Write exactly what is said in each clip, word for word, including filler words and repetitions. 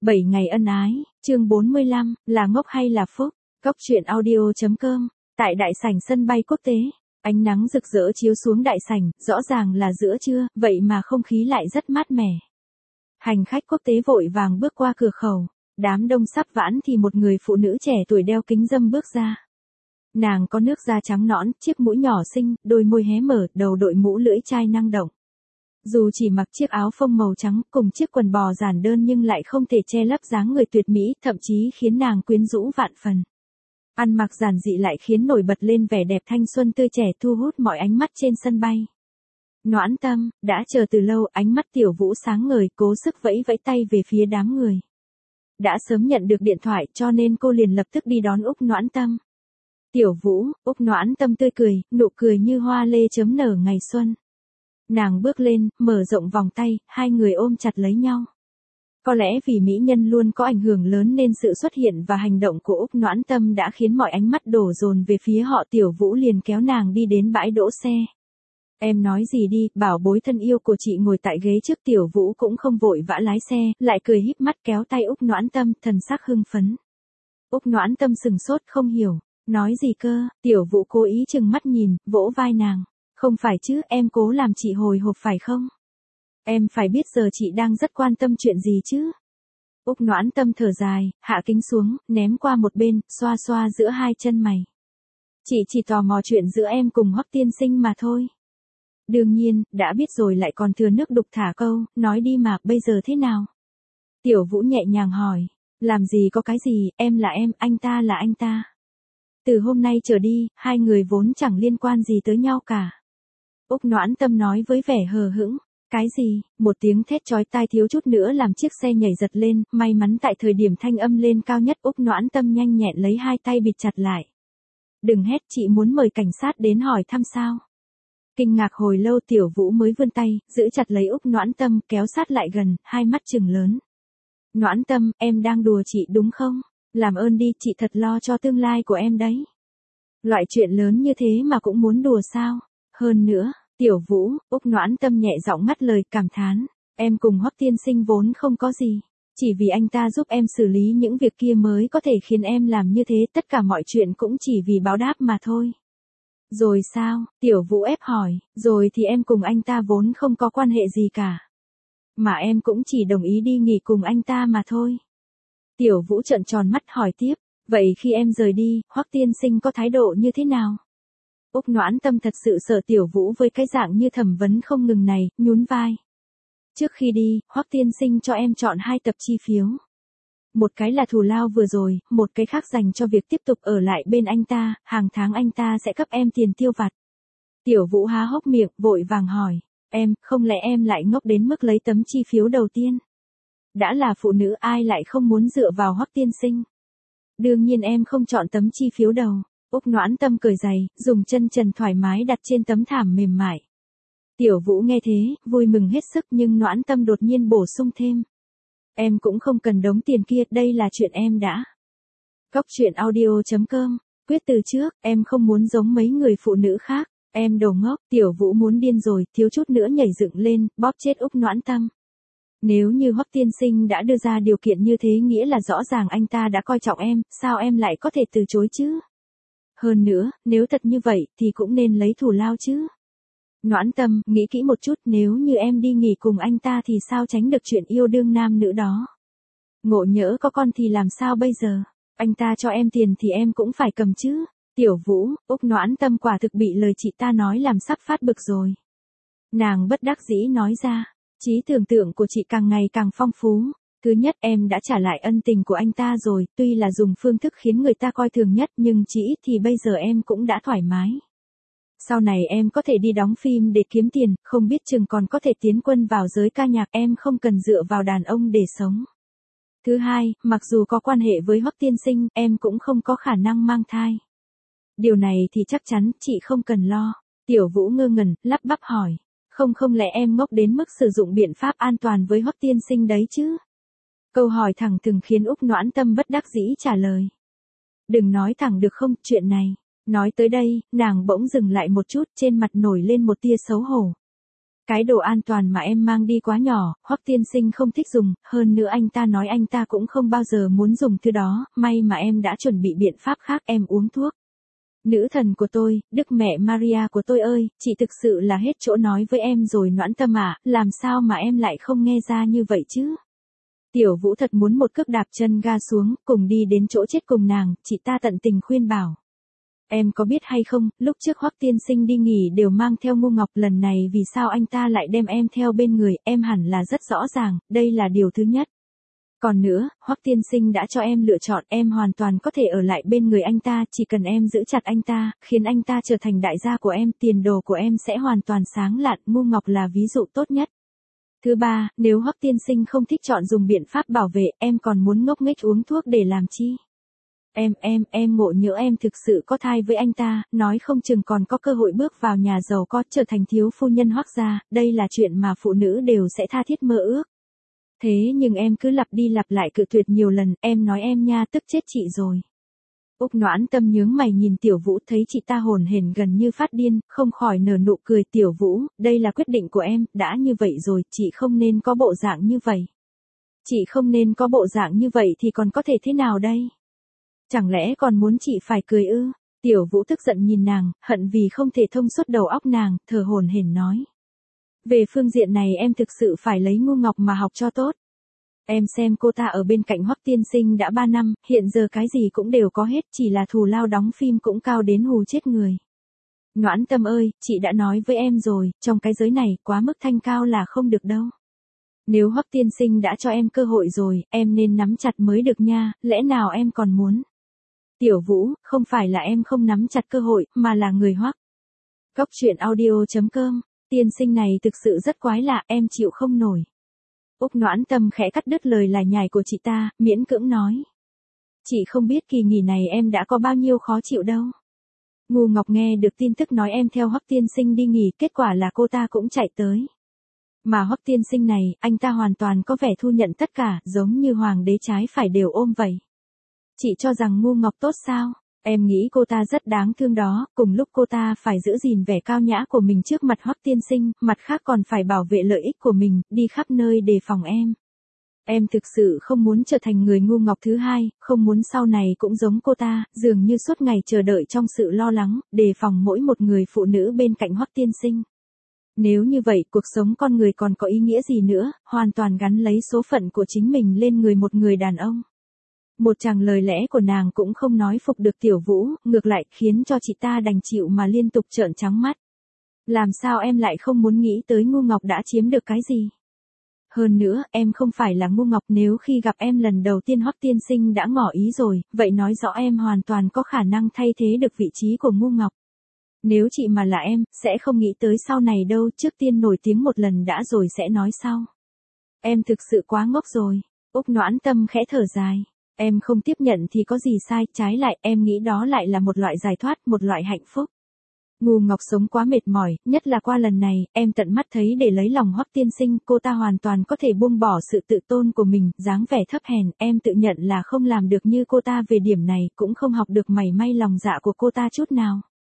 bảy ngày ân ái, chương bốn mươi lăm, là ngốc hay là phúc? Cốc truyện audio chấm com, tại đại sảnh sân bay quốc tế, ánh nắng rực rỡ chiếu xuống đại sảnh, rõ ràng là giữa trưa, vậy mà không khí lại rất mát mẻ. Hành khách quốc tế vội vàng bước qua cửa khẩu, đám đông sắp vãn thì một người phụ nữ trẻ tuổi đeo kính râm bước ra. Nàng có nước da trắng nõn, chiếc mũi nhỏ xinh, đôi môi hé mở, đầu đội mũ lưỡi chai năng động. Dù chỉ mặc chiếc áo phông màu trắng cùng chiếc quần bò giản đơn nhưng lại không thể che lấp dáng người tuyệt mỹ, thậm chí khiến nàng quyến rũ vạn phần. Ăn mặc giản dị lại khiến nổi bật lên vẻ đẹp thanh xuân tươi trẻ thu hút mọi ánh mắt trên sân bay. Noãn Tâm, đã chờ từ lâu, ánh mắt Tiểu Vũ sáng ngời, cố sức vẫy vẫy tay về phía đám người. Đã sớm nhận được điện thoại cho nên cô liền lập tức đi đón Úc Noãn Tâm. Tiểu Vũ, Úc Noãn Tâm tươi cười, nụ cười như hoa lê chớm nở ngày xuân. Nàng bước lên, mở rộng vòng tay, hai người ôm chặt lấy nhau. Có lẽ vì mỹ nhân luôn có ảnh hưởng lớn nên sự xuất hiện và hành động của Úc Noãn Tâm đã khiến mọi ánh mắt đổ dồn về phía họ. Tiểu Vũ liền kéo nàng đi đến bãi đỗ xe. Em nói gì đi, bảo bối thân yêu của chị ngồi tại ghế trước. Tiểu Vũ cũng không vội vã lái xe, lại cười híp mắt kéo tay Úc Noãn Tâm, thần sắc hưng phấn. Úc Noãn Tâm sừng sốt không hiểu, nói gì cơ. Tiểu Vũ cố ý chừng mắt nhìn, vỗ vai nàng. Không phải chứ, em cố làm chị hồi hộp phải không? Em phải biết giờ chị đang rất quan tâm chuyện gì chứ? Úc Noãn Tâm thở dài, hạ kính xuống, ném qua một bên, xoa xoa giữa hai chân mày. Chị chỉ tò mò chuyện giữa em cùng Hoắc tiên sinh mà thôi. Đương nhiên, đã biết rồi lại còn thừa nước đục thả câu, nói đi mà, bây giờ thế nào? Tiểu Vũ nhẹ nhàng hỏi, làm gì có cái gì, em là em, anh ta là anh ta. Từ hôm nay trở đi, hai người vốn chẳng liên quan gì tới nhau cả. Úc Noãn Tâm nói với vẻ hờ hững. Cái gì? Một tiếng thét chói tai thiếu chút nữa làm chiếc xe nhảy giật lên, may mắn tại thời điểm thanh âm lên cao nhất Úc Noãn Tâm nhanh nhẹn lấy hai tay bịt chặt lại. Đừng hét, chị muốn mời cảnh sát đến hỏi thăm sao? Kinh ngạc hồi lâu Tiểu Vũ mới vươn tay, giữ chặt lấy Úc Noãn Tâm, kéo sát lại gần, hai mắt trừng lớn. Noãn Tâm, em đang đùa chị đúng không? Làm ơn đi, chị thật lo cho tương lai của em đấy. Loại chuyện lớn như thế mà cũng muốn đùa sao? Hơn nữa, Tiểu Vũ, Úc Noãn Tâm nhẹ giọng ngắt lời cảm thán, em cùng Hoắc tiên sinh vốn không có gì, chỉ vì anh ta giúp em xử lý những việc kia mới có thể khiến em làm như thế, tất cả mọi chuyện cũng chỉ vì báo đáp mà thôi. Rồi sao? Tiểu Vũ ép hỏi, rồi thì em cùng anh ta vốn không có quan hệ gì cả. Mà em cũng chỉ đồng ý đi nghỉ cùng anh ta mà thôi. Tiểu Vũ trợn tròn mắt hỏi tiếp, vậy khi em rời đi, Hoắc tiên sinh có thái độ như thế nào? Úc Noãn Tâm thật sự sợ Tiểu Vũ với cái dạng như thẩm vấn không ngừng này, nhún vai. Trước khi đi, Hoắc tiên sinh cho em chọn hai tập chi phiếu. Một cái là thù lao vừa rồi, một cái khác dành cho việc tiếp tục ở lại bên anh ta, hàng tháng anh ta sẽ cấp em tiền tiêu vặt. Tiểu Vũ há hốc miệng, vội vàng hỏi, em, không lẽ em lại ngốc đến mức lấy tấm chi phiếu đầu tiên? Đã là phụ nữ ai lại không muốn dựa vào Hoắc tiên sinh? Đương nhiên em không chọn tấm chi phiếu đầu. Úc Noãn Tâm cười dày, dùng chân trần thoải mái đặt trên tấm thảm mềm mại. Tiểu Vũ nghe thế, vui mừng hết sức nhưng Noãn Tâm đột nhiên bổ sung thêm. Em cũng không cần đống tiền kia, đây là chuyện em đã. Cốc truyện audio chấm com, quyết từ trước, em không muốn giống mấy người phụ nữ khác, em đồ ngốc. Tiểu Vũ muốn điên rồi, thiếu chút nữa nhảy dựng lên, bóp chết Úc Noãn Tâm. Nếu như Hoắc tiên sinh đã đưa ra điều kiện như thế nghĩa là rõ ràng anh ta đã coi trọng em, sao em lại có thể từ chối chứ? Hơn nữa, nếu thật như vậy, thì cũng nên lấy thù lao chứ. Noãn Tâm, nghĩ kỹ một chút, nếu như em đi nghỉ cùng anh ta thì sao tránh được chuyện yêu đương nam nữ đó. Ngộ nhỡ có con thì làm sao bây giờ? Anh ta cho em tiền thì em cũng phải cầm chứ. Tiểu Vũ, Úc Noãn Tâm quả thực bị lời chị ta nói làm sắp phát bực rồi. Nàng bất đắc dĩ nói ra, trí tưởng tượng của chị càng ngày càng phong phú. Thứ nhất, em đã trả lại ân tình của anh ta rồi, tuy là dùng phương thức khiến người ta coi thường nhất nhưng chỉ ít thì bây giờ em cũng đã thoải mái. Sau này em có thể đi đóng phim để kiếm tiền, không biết chừng còn có thể tiến quân vào giới ca nhạc, em không cần dựa vào đàn ông để sống. Thứ hai, mặc dù có quan hệ với Hoắc tiên sinh, em cũng không có khả năng mang thai. Điều này thì chắc chắn chị không cần lo. Tiểu Vũ ngơ ngẩn, lắp bắp hỏi, không không lẽ em ngốc đến mức sử dụng biện pháp an toàn với Hoắc tiên sinh đấy chứ? Câu hỏi thẳng thừng khiến Úc Noãn Tâm bất đắc dĩ trả lời. Đừng nói thẳng được không, chuyện này. Nói tới đây, nàng bỗng dừng lại một chút, trên mặt nổi lên một tia xấu hổ. Cái đồ an toàn mà em mang đi quá nhỏ, Hoắc tiên sinh không thích dùng, hơn nữa anh ta nói anh ta cũng không bao giờ muốn dùng thứ đó, may mà em đã chuẩn bị biện pháp khác, em uống thuốc. Nữ thần của tôi, Đức Mẹ Maria của tôi ơi, chị thực sự là hết chỗ nói với em rồi Noãn Tâm ạ, làm sao mà em lại không nghe ra như vậy chứ? Tiểu Vũ thật muốn một cước đạp chân ga xuống, cùng đi đến chỗ chết cùng nàng, chị ta tận tình khuyên bảo. Em có biết hay không, lúc trước Hoắc tiên sinh đi nghỉ đều mang theo Ngu Ngọc, lần này vì sao anh ta lại đem em theo bên người, em hẳn là rất rõ ràng, đây là điều thứ nhất. Còn nữa, Hoắc tiên sinh đã cho em lựa chọn, em hoàn toàn có thể ở lại bên người anh ta, chỉ cần em giữ chặt anh ta, khiến anh ta trở thành đại gia của em, tiền đồ của em sẽ hoàn toàn sáng lạn, Ngu Ngọc là ví dụ tốt nhất. Thứ ba, nếu Hoắc tiên sinh không thích chọn dùng biện pháp bảo vệ, em còn muốn ngốc nghếch uống thuốc để làm chi? Em, em, em ngộ nhỡ em thực sự có thai với anh ta, nói không chừng còn có cơ hội bước vào nhà giàu có, trở thành thiếu phu nhân Hoắc gia, đây là chuyện mà phụ nữ đều sẽ tha thiết mơ ước. Thế nhưng em cứ lặp đi lặp lại cự tuyệt nhiều lần, em nói em nha, tức chết chị rồi. Úc Noãn Tâm nhướng mày nhìn Tiểu Vũ, thấy chị ta hồn hển gần như phát điên, không khỏi nở nụ cười. Tiểu Vũ, đây là quyết định của em, đã như vậy rồi, chị không nên có bộ dạng như vậy. Chị không nên có bộ dạng như vậy thì còn có thể thế nào đây? Chẳng lẽ còn muốn chị phải cười ư? Tiểu Vũ tức giận nhìn nàng, hận vì không thể thông suốt đầu óc nàng, thở hổn hển nói. Về phương diện này em thực sự phải lấy Ngu Ngọc mà học cho tốt. Em xem cô ta ở bên cạnh Hoắc tiên sinh đã ba năm, hiện giờ cái gì cũng đều có hết, chỉ là thù lao đóng phim cũng cao đến hù chết người. Noãn Tâm ơi, chị đã nói với em rồi, trong cái giới này, quá mức thanh cao là không được đâu. Nếu Hoắc tiên sinh đã cho em cơ hội rồi, em nên nắm chặt mới được nha, lẽ nào em còn muốn? Tiểu Vũ, không phải là em không nắm chặt cơ hội, mà là người Hoắc. Góc truyện audio chấm com, tiên sinh này thực sự rất quái lạ, em chịu không nổi. Úc Noãn Tâm khẽ cắt đứt lời lải nhải của chị ta, miễn cưỡng nói. Chị không biết kỳ nghỉ này em đã có bao nhiêu khó chịu đâu. Ngu Ngọc nghe được tin tức nói em theo Hoắc tiên sinh đi nghỉ, kết quả là cô ta cũng chạy tới. Mà Hoắc tiên sinh này, anh ta hoàn toàn có vẻ thu nhận tất cả, giống như hoàng đế trái phải đều ôm vậy. Chị cho rằng Ngu Ngọc tốt sao? Em nghĩ cô ta rất đáng thương đó, cùng lúc cô ta phải giữ gìn vẻ cao nhã của mình trước mặt Hoắc tiên sinh, mặt khác còn phải bảo vệ lợi ích của mình, đi khắp nơi đề phòng em. Em thực sự không muốn trở thành người Ngu Ngọc thứ hai, không muốn sau này cũng giống cô ta, dường như suốt ngày chờ đợi trong sự lo lắng, đề phòng mỗi một người phụ nữ bên cạnh Hoắc tiên sinh. Nếu như vậy, cuộc sống con người còn có ý nghĩa gì nữa, hoàn toàn gắn lấy số phận của chính mình lên người một người đàn ông. Một chàng lời lẽ của nàng cũng không nói phục được Tiểu Vũ, ngược lại khiến cho chị ta đành chịu mà liên tục trợn trắng mắt. Làm sao em lại không muốn nghĩ tới Ngu Ngọc đã chiếm được cái gì? Hơn nữa, em không phải là Ngu Ngọc, nếu khi gặp em lần đầu tiên Hoắc tiên sinh đã ngỏ ý rồi, vậy nói rõ em hoàn toàn có khả năng thay thế được vị trí của Ngu Ngọc. Nếu chị mà là em, sẽ không nghĩ tới sau này đâu, trước tiên nổi tiếng một lần đã rồi sẽ nói sau. Em thực sự quá ngốc rồi. Úc Noãn Tâm khẽ thở dài. Em không tiếp nhận thì có gì sai, trái lại, em nghĩ đó lại là một loại giải thoát, một loại hạnh phúc. Ngu Ngọc sống quá mệt mỏi, nhất là qua lần này, em tận mắt thấy để lấy lòng Hoắc tiên sinh, cô ta hoàn toàn có thể buông bỏ sự tự tôn của mình, dáng vẻ thấp hèn, em tự nhận là không làm được như cô ta về điểm này, cũng không học được mảy may lòng dạ của cô ta chút nào.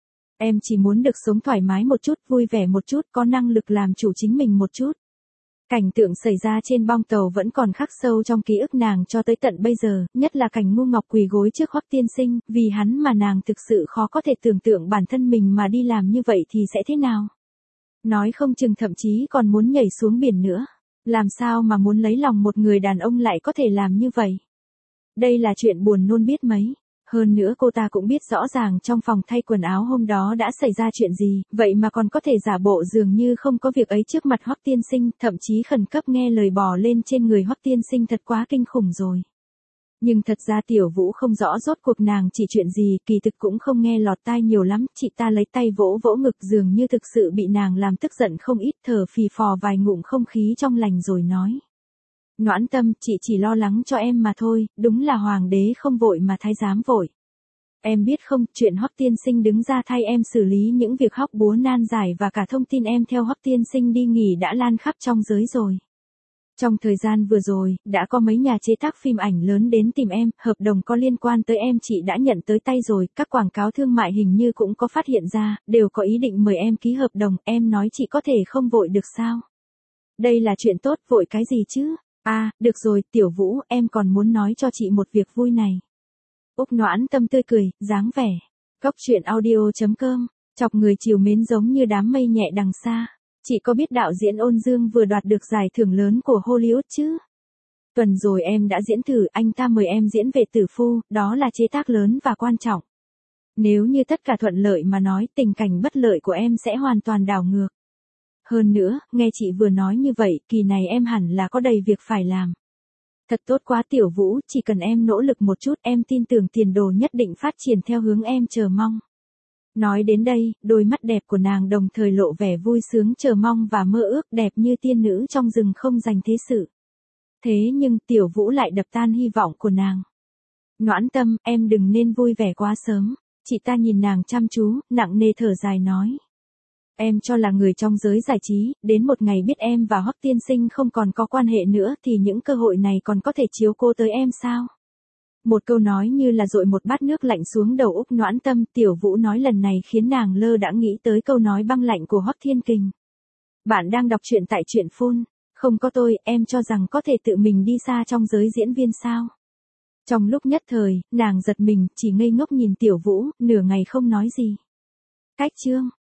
Em chỉ muốn được sống thoải mái một chút, vui vẻ một chút, có năng lực làm chủ chính mình một chút. Cảnh tượng xảy ra trên bong tàu vẫn còn khắc sâu trong ký ức nàng cho tới tận bây giờ, nhất là cảnh Ngu Ngọc quỳ gối trước Hoắc tiên sinh, vì hắn mà nàng thực sự khó có thể tưởng tượng bản thân mình mà đi làm như vậy thì sẽ thế nào. Nói không chừng thậm chí còn muốn nhảy xuống biển nữa. Làm sao mà muốn lấy lòng một người đàn ông lại có thể làm như vậy? Đây là chuyện buồn nôn biết mấy. Hơn nữa cô ta cũng biết rõ ràng trong phòng thay quần áo hôm đó đã xảy ra chuyện gì, vậy mà còn có thể giả bộ dường như không có việc ấy trước mặt Hoắc tiên sinh, thậm chí khẩn cấp nghe lời bò lên trên người Hoắc tiên sinh, thật quá kinh khủng rồi. Nhưng thật ra Tiểu Vũ không rõ rốt cuộc nàng chỉ chuyện gì, kỳ thực cũng không nghe lọt tai nhiều lắm, chị ta lấy tay vỗ vỗ ngực dường như thực sự bị nàng làm tức giận không ít, thở phì phò vài ngụm không khí trong lành rồi nói. Noãn Tâm, chị chỉ lo lắng cho em mà thôi, đúng là hoàng đế không vội mà thái giám vội. Em biết không, chuyện Hoắc tiên sinh đứng ra thay em xử lý những việc hóc búa nan giải và cả thông tin em theo Hoắc tiên sinh đi nghỉ đã lan khắp trong giới rồi. Trong thời gian vừa rồi, đã có mấy nhà chế tác phim ảnh lớn đến tìm em, hợp đồng có liên quan tới em chị đã nhận tới tay rồi, các quảng cáo thương mại hình như cũng có phát hiện ra, đều có ý định mời em ký hợp đồng, em nói chị có thể không vội được sao? Đây là chuyện tốt, vội cái gì chứ? À, được rồi, Tiểu Vũ, em còn muốn nói cho chị một việc vui này. Úc Noãn Tâm tươi cười, dáng vẻ. Cốc truyện audio chấm com, chọc người chiều mến giống như đám mây nhẹ đằng xa. Chị có biết đạo diễn Ôn Dương vừa đoạt được giải thưởng lớn của Hollywood chứ? Tuần rồi em đã diễn thử, anh ta mời em diễn về Tử Phu, đó là chế tác lớn và quan trọng. Nếu như tất cả thuận lợi mà nói, tình cảnh bất lợi của em sẽ hoàn toàn đảo ngược. Hơn nữa, nghe chị vừa nói như vậy, kỳ này em hẳn là có đầy việc phải làm. Thật tốt quá Tiểu Vũ, chỉ cần em nỗ lực một chút, em tin tưởng tiền đồ nhất định phát triển theo hướng em chờ mong. Nói đến đây, đôi mắt đẹp của nàng đồng thời lộ vẻ vui sướng chờ mong và mơ ước đẹp như tiên nữ trong rừng không dành thế sự. Thế nhưng Tiểu Vũ lại đập tan hy vọng của nàng. Noãn Tâm, em đừng nên vui vẻ quá sớm. Chị ta nhìn nàng chăm chú, nặng nề thở dài nói. Em cho là người trong giới giải trí, đến một ngày biết em và Hoắc tiên sinh không còn có quan hệ nữa thì những cơ hội này còn có thể chiếu cô tới em sao? Một câu nói như là dội một bát nước lạnh xuống đầu Úc Noãn Tâm, Tiểu Vũ nói lần này khiến nàng lơ đãng nghĩ tới câu nói băng lạnh của Hoắc Thiên Kình. Bạn đang đọc truyện tại truyện phun, không có tôi, em cho rằng có thể tự mình đi xa trong giới diễn viên sao? Trong lúc nhất thời, nàng giật mình, chỉ ngây ngốc nhìn Tiểu Vũ, nửa ngày không nói gì. Cách chương